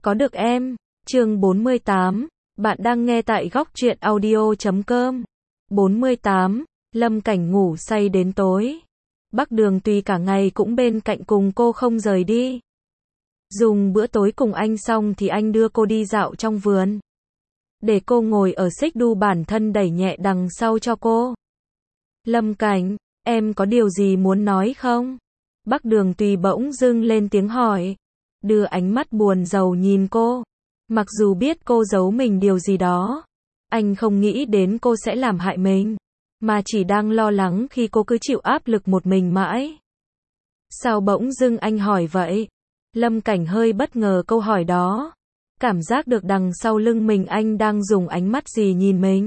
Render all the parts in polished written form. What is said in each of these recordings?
có được em. Chương 48, bạn đang nghe tại góc truyện audio.com. 48, Lâm Cảnh ngủ say đến tối. Bắc Đường Tùy cả ngày cũng bên cạnh cùng cô không rời đi. Dùng bữa tối cùng anh xong thì anh đưa cô đi dạo trong vườn. Để cô ngồi ở xích đu bản thân đẩy nhẹ đằng sau cho cô. Lâm Cảnh, em có điều gì muốn nói không? Bắc Đường Tùy bỗng dưng lên tiếng hỏi. Đưa ánh mắt buồn rầu nhìn cô. Mặc dù biết cô giấu mình điều gì đó. Anh không nghĩ đến cô sẽ làm hại mình. Mà chỉ đang lo lắng khi cô cứ chịu áp lực một mình mãi. Sao bỗng dưng anh hỏi vậy? Lâm Cảnh hơi bất ngờ câu hỏi đó. Cảm giác được đằng sau lưng mình anh đang dùng ánh mắt gì nhìn mình.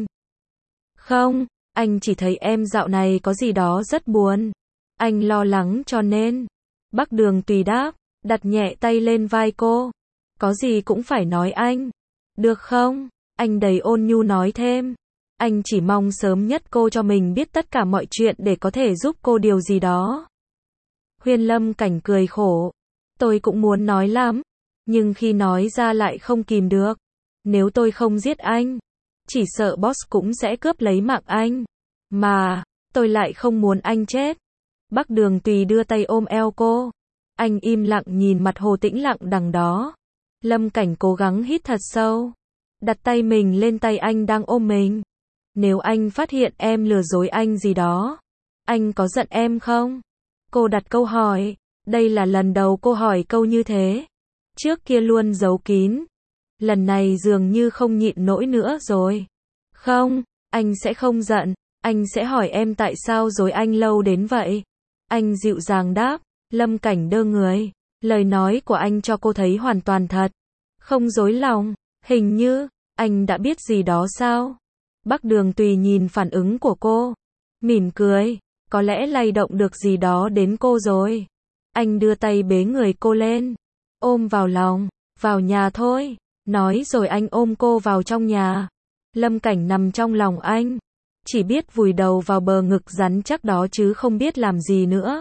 Không, anh chỉ thấy em dạo này có gì đó rất buồn. Anh lo lắng cho nên. Bắc Đường Tùy đáp, đặt nhẹ tay lên vai cô. Có gì cũng phải nói anh. Được không? Anh đầy ôn nhu nói thêm. Anh chỉ mong sớm nhất cô cho mình biết tất cả mọi chuyện để có thể giúp cô điều gì đó. Huyên Lâm Cảnh cười khổ. Tôi cũng muốn nói lắm. Nhưng khi nói ra lại không kìm được. Nếu tôi không giết anh, chỉ sợ boss cũng sẽ cướp lấy mạng anh. Mà, tôi lại không muốn anh chết. Bắc Đường Tùy đưa tay ôm eo cô. Anh im lặng nhìn mặt hồ tĩnh lặng đằng đó. Lâm Cảnh cố gắng hít thật sâu. Đặt tay mình lên tay anh đang ôm mình. Nếu anh phát hiện em lừa dối anh gì đó, anh có giận em không? Cô đặt câu hỏi. Đây là lần đầu cô hỏi câu như thế. Trước kia luôn giấu kín. Lần này dường như không nhịn nổi nữa rồi. Không, anh sẽ không giận. Anh sẽ hỏi em tại sao dối anh lâu đến vậy. Anh dịu dàng đáp. Lâm Cảnh đơ người. Lời nói của anh cho cô thấy hoàn toàn thật. Không dối lòng. Hình như, anh đã biết gì đó sao? Bắc Đường Tùy nhìn phản ứng của cô. Mỉm cười. Có lẽ lay động được gì đó đến cô rồi. Anh đưa tay bế người cô lên. Ôm vào lòng. Vào nhà thôi. Nói rồi anh ôm cô vào trong nhà. Lâm Cảnh nằm trong lòng anh. Chỉ biết vùi đầu vào bờ ngực rắn chắc đó chứ không biết làm gì nữa.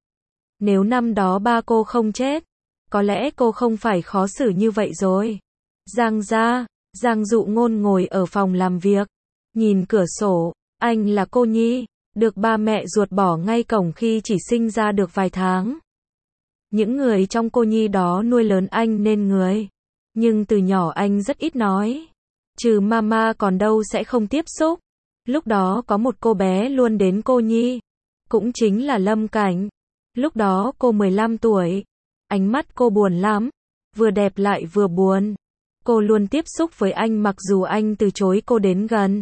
Nếu năm đó ba cô không chết, có lẽ cô không phải khó xử như vậy rồi. Giang Dụ Ngôn ngồi ở phòng làm việc. Nhìn cửa sổ, anh là cô nhi, được ba mẹ ruột bỏ ngay cổng khi chỉ sinh ra được vài tháng. Những người trong cô nhi đó nuôi lớn anh nên người. Nhưng từ nhỏ anh rất ít nói. Trừ mama còn đâu sẽ không tiếp xúc. Lúc đó có một cô bé luôn đến cô nhi. Cũng chính là Lâm Cảnh. Lúc đó cô 15 tuổi. Ánh mắt cô buồn lắm. Vừa đẹp lại vừa buồn. Cô luôn tiếp xúc với anh mặc dù anh từ chối cô đến gần.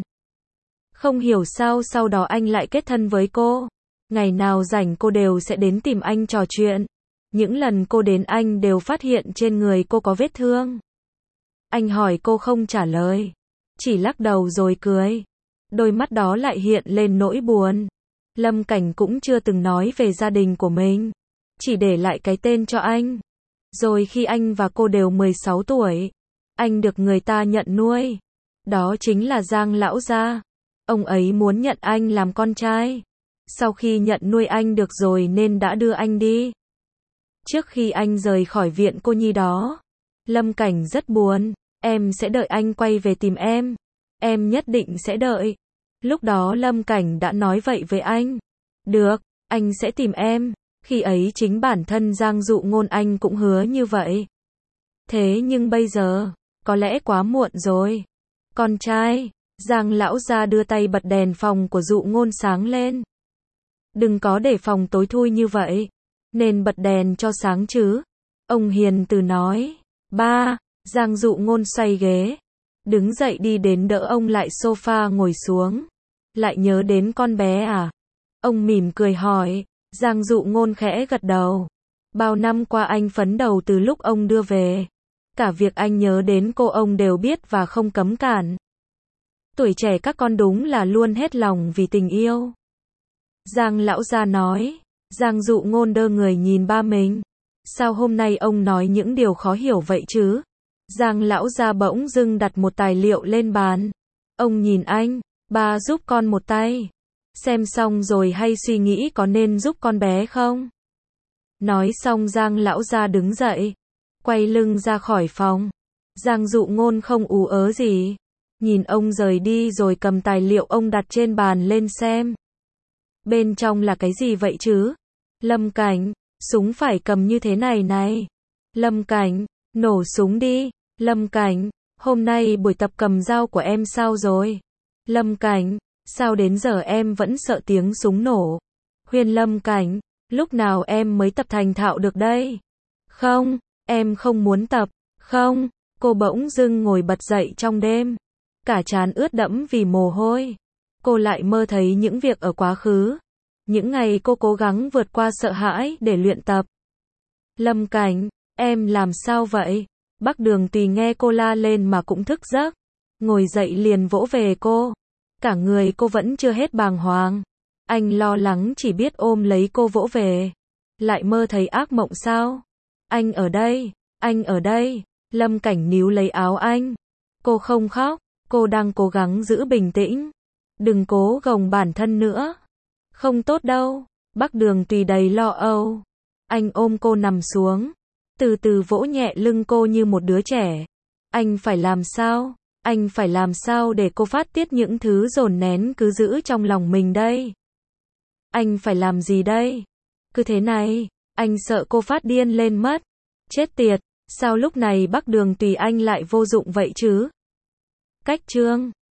Không hiểu sao sau đó anh lại kết thân với cô. Ngày nào rảnh cô đều sẽ đến tìm anh trò chuyện. Những lần cô đến anh đều phát hiện trên người cô có vết thương. Anh hỏi cô không trả lời. Chỉ lắc đầu rồi cười. Đôi mắt đó lại hiện lên nỗi buồn. Lâm Cảnh cũng chưa từng nói về gia đình của mình. Chỉ để lại cái tên cho anh. Rồi khi anh và cô đều 16 tuổi, anh được người ta nhận nuôi. Đó chính là Giang lão gia. Ông ấy muốn nhận anh làm con trai. Sau khi nhận nuôi anh được rồi nên đã đưa anh đi. Trước khi anh rời khỏi viện cô nhi đó, Lâm Cảnh rất buồn. Em sẽ đợi anh quay về tìm em. Em nhất định sẽ đợi. Lúc đó Lâm Cảnh đã nói vậy với anh. Được, anh sẽ tìm em. Khi ấy chính bản thân Giang Dụ Ngôn anh cũng hứa như vậy. Thế nhưng bây giờ, có lẽ quá muộn rồi. Con trai, Giang lão gia đưa tay bật đèn phòng của Dụ Ngôn sáng lên. Đừng có để phòng tối thui như vậy. Nên bật đèn cho sáng chứ. Ông hiền từ nói. Ba, Giang Dụ Ngôn xoay ghế. Đứng dậy đi đến đỡ ông lại sofa ngồi xuống. Lại nhớ đến con bé à? Ông mỉm cười hỏi. Giang Dụ Ngôn khẽ gật đầu. Bao năm qua anh phấn đấu từ lúc ông đưa về. Cả việc anh nhớ đến cô ông đều biết và không cấm cản. Tuổi trẻ các con đúng là luôn hết lòng vì tình yêu. Giang lão gia nói. Giang Dụ Ngôn đơ người nhìn ba mình. Sao hôm nay ông nói những điều khó hiểu vậy chứ? Giang lão gia bỗng dưng đặt một tài liệu lên bàn. Ông nhìn anh. Ba giúp con một tay. Xem xong rồi hay suy nghĩ có nên giúp con bé không? Nói xong Giang lão gia đứng dậy. Quay lưng ra khỏi phòng. Giang Dụ Ngôn không ú ớ gì. Nhìn ông rời đi rồi cầm tài liệu ông đặt trên bàn lên xem. Bên trong là cái gì vậy chứ? Lâm Cảnh, súng phải cầm như thế này này. Lâm Cảnh, nổ súng đi. Lâm Cảnh, hôm nay buổi tập cầm dao của em sao rồi? Lâm Cảnh, sao đến giờ em vẫn sợ tiếng súng nổ? Huyền Lâm Cảnh, lúc nào em mới tập thành thạo được đây? Không, em không muốn tập. Không, cô bỗng dưng ngồi bật dậy trong đêm. Cả trán ướt đẫm vì mồ hôi. Cô lại mơ thấy những việc ở quá khứ. Những ngày cô cố gắng vượt qua sợ hãi để luyện tập. Lâm Cảnh, em làm sao vậy? Bắc Đường Tùy nghe cô la lên mà cũng thức giấc. Ngồi dậy liền vỗ về cô. Cả người cô vẫn chưa hết bàng hoàng. Anh lo lắng chỉ biết ôm lấy cô vỗ về. Lại mơ thấy ác mộng sao? Anh ở đây, anh ở đây. Lâm Cảnh níu lấy áo anh. Cô không khóc, cô đang cố gắng giữ bình tĩnh. Đừng cố gồng bản thân nữa. Không tốt đâu. Bắc Đường Tùy đầy lo âu. Anh ôm cô nằm xuống. Từ từ vỗ nhẹ lưng cô như một đứa trẻ. Anh phải làm sao? Anh phải làm sao để cô phát tiết những thứ dồn nén cứ giữ trong lòng mình đây? Anh phải làm gì đây? Cứ thế này, anh sợ cô phát điên lên mất. Chết tiệt, sao lúc này Bắc Đường Tùy anh lại vô dụng vậy chứ? Cách chương